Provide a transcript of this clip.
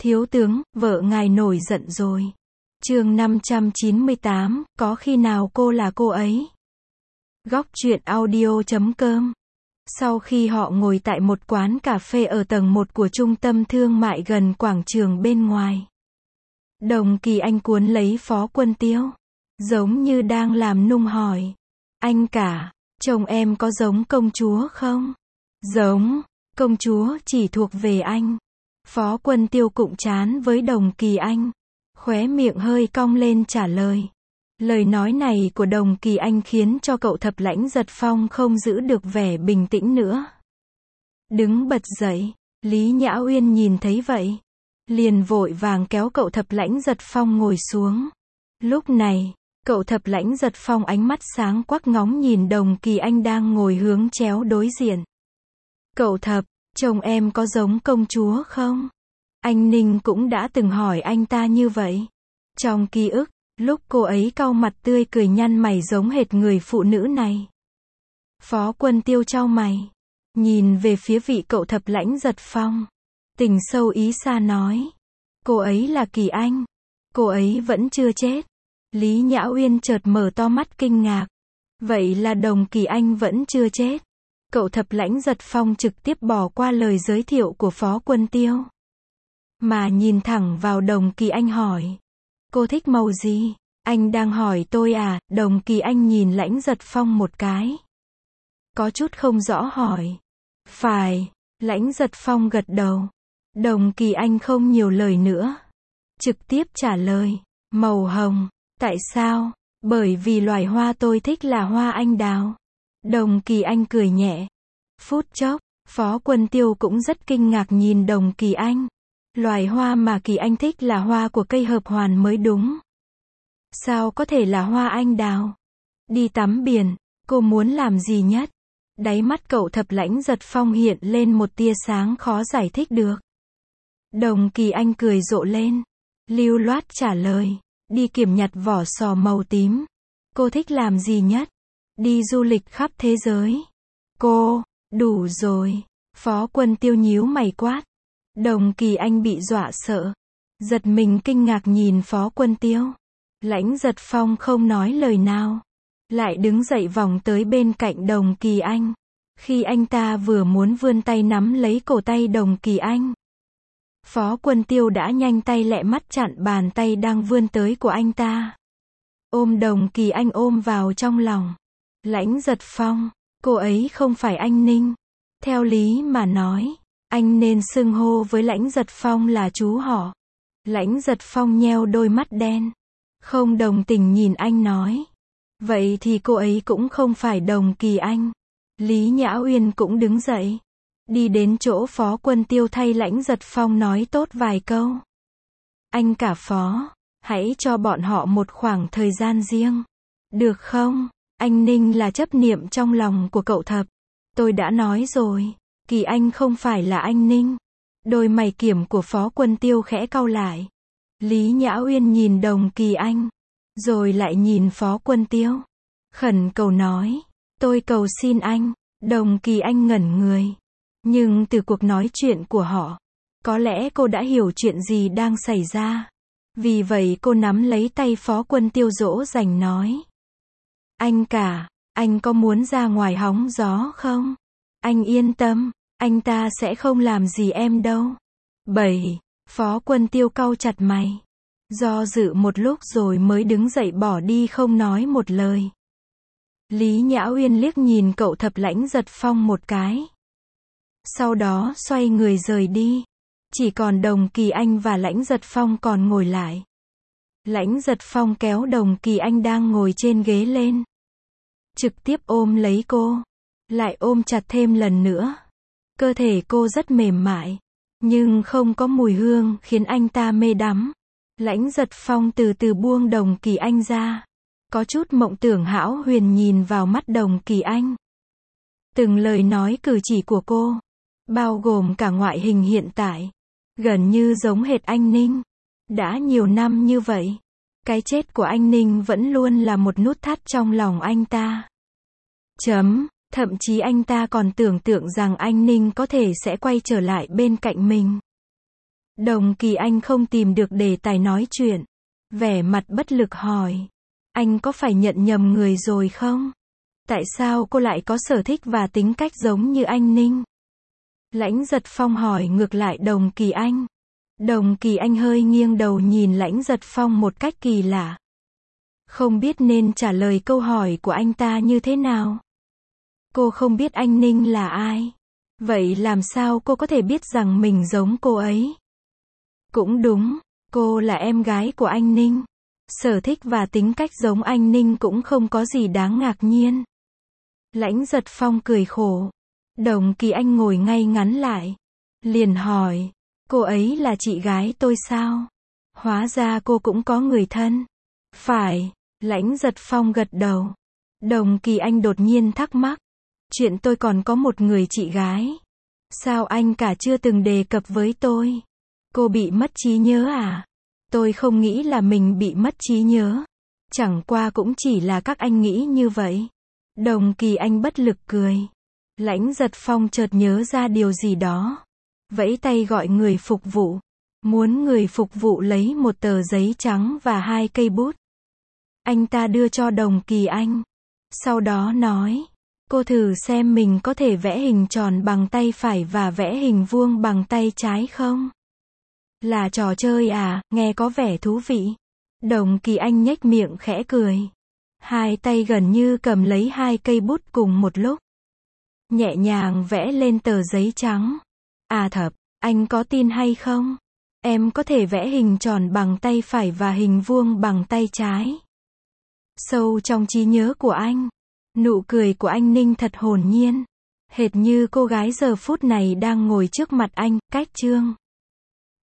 Thiếu tướng, vợ ngài nổi giận rồi. Chương 598, có khi nào cô là cô ấy? Góc truyện audio.com. Sau khi họ ngồi tại một quán cà phê ở tầng 1 của trung tâm thương mại gần quảng trường bên ngoài, Đồng Kỳ Anh cuốn lấy Phó Quân Tiêu, giống như đang làm nũng hỏi. Anh cả, chồng em có giống công chúa không? Giống, công chúa chỉ thuộc về anh. Phó Quân Tiêu cụm trán với Đồng Kỳ Anh, khóe miệng hơi cong lên trả lời. Lời nói này của Đồng Kỳ Anh khiến cho cậu Thập Lãnh Giật Phong không giữ được vẻ bình tĩnh nữa. Đứng bật dậy, Lý Nhã Uyên nhìn thấy vậy, liền vội vàng kéo cậu Thập Lãnh Giật Phong ngồi xuống. Lúc này, cậu Thập Lãnh Giật Phong ánh mắt sáng quắc ngóng nhìn Đồng Kỳ Anh đang ngồi hướng chéo đối diện. Cậu Thập, chồng em có giống công chúa không? Anh Ninh cũng đã từng hỏi anh ta như vậy. Trong ký ức, lúc cô ấy cau mặt tươi cười nhăn mày giống hệt người phụ nữ này. Phó Quân Tiêu chau mày, nhìn về phía vị cậu Thập Lãnh Giật Phong, tình sâu ý xa nói. Cô ấy là Kỳ Anh. Cô ấy vẫn chưa chết. Lý Nhã Uyên chợt mở to mắt kinh ngạc. Vậy là Đồng Kỳ Anh vẫn chưa chết. Cậu Thập Lãnh Giật Phong trực tiếp bỏ qua lời giới thiệu của Phó Quân Tiêu, mà nhìn thẳng vào Đồng Kỳ Anh hỏi. Cô thích màu gì? Anh đang hỏi tôi à? Đồng Kỳ Anh nhìn Lãnh Giật Phong một cái, có chút không rõ hỏi. Phải. Lãnh Giật Phong gật đầu. Đồng Kỳ Anh không nhiều lời nữa, trực tiếp trả lời. Màu hồng. Tại sao? Bởi vì loài hoa tôi thích là hoa anh đào. Đồng Kỳ Anh cười nhẹ. Phút chốc, Phó Quân Tiêu cũng rất kinh ngạc nhìn Đồng Kỳ Anh. Loài hoa mà Kỳ Anh thích là hoa của cây hợp hoàn mới đúng. Sao có thể là hoa anh đào? Đi tắm biển, cô muốn làm gì nhất? Đáy mắt cậu Thập Lãnh Giật Phong hiện lên một tia sáng khó giải thích được. Đồng Kỳ Anh cười rộ lên, lưu loát trả lời. Đi kiểm nhặt vỏ sò màu tím. Cô thích làm gì nhất? Đi du lịch khắp thế giới. Cô, đủ rồi. Phó Quân Tiêu nhíu mày quát. Đồng Kỳ Anh bị dọa sợ, giật mình kinh ngạc nhìn Phó Quân Tiêu. Lãnh Giật Phong không nói lời nào, lại đứng dậy vòng tới bên cạnh Đồng Kỳ Anh. Khi anh ta vừa muốn vươn tay nắm lấy cổ tay Đồng Kỳ Anh, Phó Quân Tiêu đã nhanh tay lẹ mắt chặn bàn tay đang vươn tới của anh ta. Ôm Đồng Kỳ Anh ôm vào trong lòng. Lãnh Giật Phong, cô ấy không phải anh Ninh. Theo lý mà nói, anh nên xưng hô với Lãnh Giật Phong là chú họ. Lãnh Giật Phong nheo đôi mắt đen, không đồng tình nhìn anh nói. Vậy thì cô ấy cũng không phải Đồng Kỳ Anh. Lý Nhã Uyên cũng đứng dậy, đi đến chỗ Phó Quân Tiêu thay Lãnh Giật Phong nói tốt vài câu. Anh cả Phó, hãy cho bọn họ một khoảng thời gian riêng, được không? Anh Ninh là chấp niệm trong lòng của cậu Thập. Tôi đã nói rồi, Kỳ Anh không phải là anh Ninh. Đôi mày kiểm của Phó Quân Tiêu khẽ cau lại. Lý Nhã Uyên nhìn Đồng Kỳ Anh, rồi lại nhìn Phó Quân Tiêu, khẩn cầu nói. Tôi cầu xin anh. Đồng Kỳ Anh ngẩn người. Nhưng từ cuộc nói chuyện của họ, có lẽ cô đã hiểu chuyện gì đang xảy ra. Vì vậy cô nắm lấy tay Phó Quân Tiêu dỗ dành nói. Anh cả, anh có muốn ra ngoài hóng gió không? Anh yên tâm, anh ta sẽ không làm gì em đâu. 7. Phó Quân Tiêu cau chặt mày, do dự một lúc rồi mới đứng dậy bỏ đi không nói một lời. Lý Nhã Uyên liếc nhìn cậu Thập Lãnh Giật Phong một cái, sau đó xoay người rời đi. Chỉ còn Đồng Kỳ Anh và Lãnh Giật Phong còn ngồi lại. Lãnh Giật Phong kéo Đồng Kỳ Anh đang ngồi trên ghế lên, trực tiếp ôm lấy cô, lại ôm chặt thêm lần nữa. Cơ thể cô rất mềm mại, nhưng không có mùi hương khiến anh ta mê đắm. Lãnh Giật Phong từ từ buông Đồng Kỳ Anh ra, có chút mộng tưởng hão huyền nhìn vào mắt Đồng Kỳ Anh. Từng lời nói cử chỉ của cô, bao gồm cả ngoại hình hiện tại, gần như giống hệt anh Ninh. Đã nhiều năm như vậy, cái chết của anh Ninh vẫn luôn là một nút thắt trong lòng anh ta. Thậm chí anh ta còn tưởng tượng rằng anh Ninh có thể sẽ quay trở lại bên cạnh mình. Đồng Kỳ Anh không tìm được đề tài nói chuyện. Vẻ mặt bất lực hỏi. Anh có phải nhận nhầm người rồi không? Tại sao cô lại có sở thích và tính cách giống như anh Ninh? Lãnh Giật Phong hỏi ngược lại Đồng Kỳ Anh. Đồng Kỳ Anh hơi nghiêng đầu nhìn Lãnh Giật Phong một cách kỳ lạ. Không biết nên trả lời câu hỏi của anh ta như thế nào. Cô không biết anh Ninh là ai. Vậy làm sao cô có thể biết rằng mình giống cô ấy? Cũng đúng, cô là em gái của anh Ninh. Sở thích và tính cách giống anh Ninh cũng không có gì đáng ngạc nhiên. Lãnh Giật Phong cười khổ. Đồng Kỳ Anh ngồi ngay ngắn lại. Liền hỏi, cô ấy là chị gái tôi sao? Hóa ra cô cũng có người thân. Phải, Lãnh Giật Phong gật đầu. Đồng Kỳ Anh đột nhiên thắc mắc. Chuyện tôi còn có một người chị gái. Sao anh cả chưa từng đề cập với tôi? Cô bị mất trí nhớ à? Tôi không nghĩ là mình bị mất trí nhớ. Chẳng qua cũng chỉ là các anh nghĩ như vậy. Đồng Kỳ Anh bất lực cười. Lãnh Giật Phong chợt nhớ ra điều gì đó. Vẫy tay gọi người phục vụ. Muốn người phục vụ lấy một tờ giấy trắng và 2 cây bút. Anh ta đưa cho Đồng Kỳ Anh. Sau đó nói, cô thử xem mình có thể vẽ hình tròn bằng tay phải và vẽ hình vuông bằng tay trái không? Là trò chơi à, nghe có vẻ thú vị. Đồng Kỳ Anh nhếch miệng khẽ cười. 2 tay gần như cầm lấy 2 cây bút cùng một lúc. Nhẹ nhàng vẽ lên tờ giấy trắng. À Thập, anh có tin hay không? Em có thể vẽ hình tròn bằng tay phải và hình vuông bằng tay trái. Sâu trong trí nhớ của anh, nụ cười của anh Ninh thật hồn nhiên. Hệt như cô gái giờ phút này đang ngồi trước mặt anh, cách chương.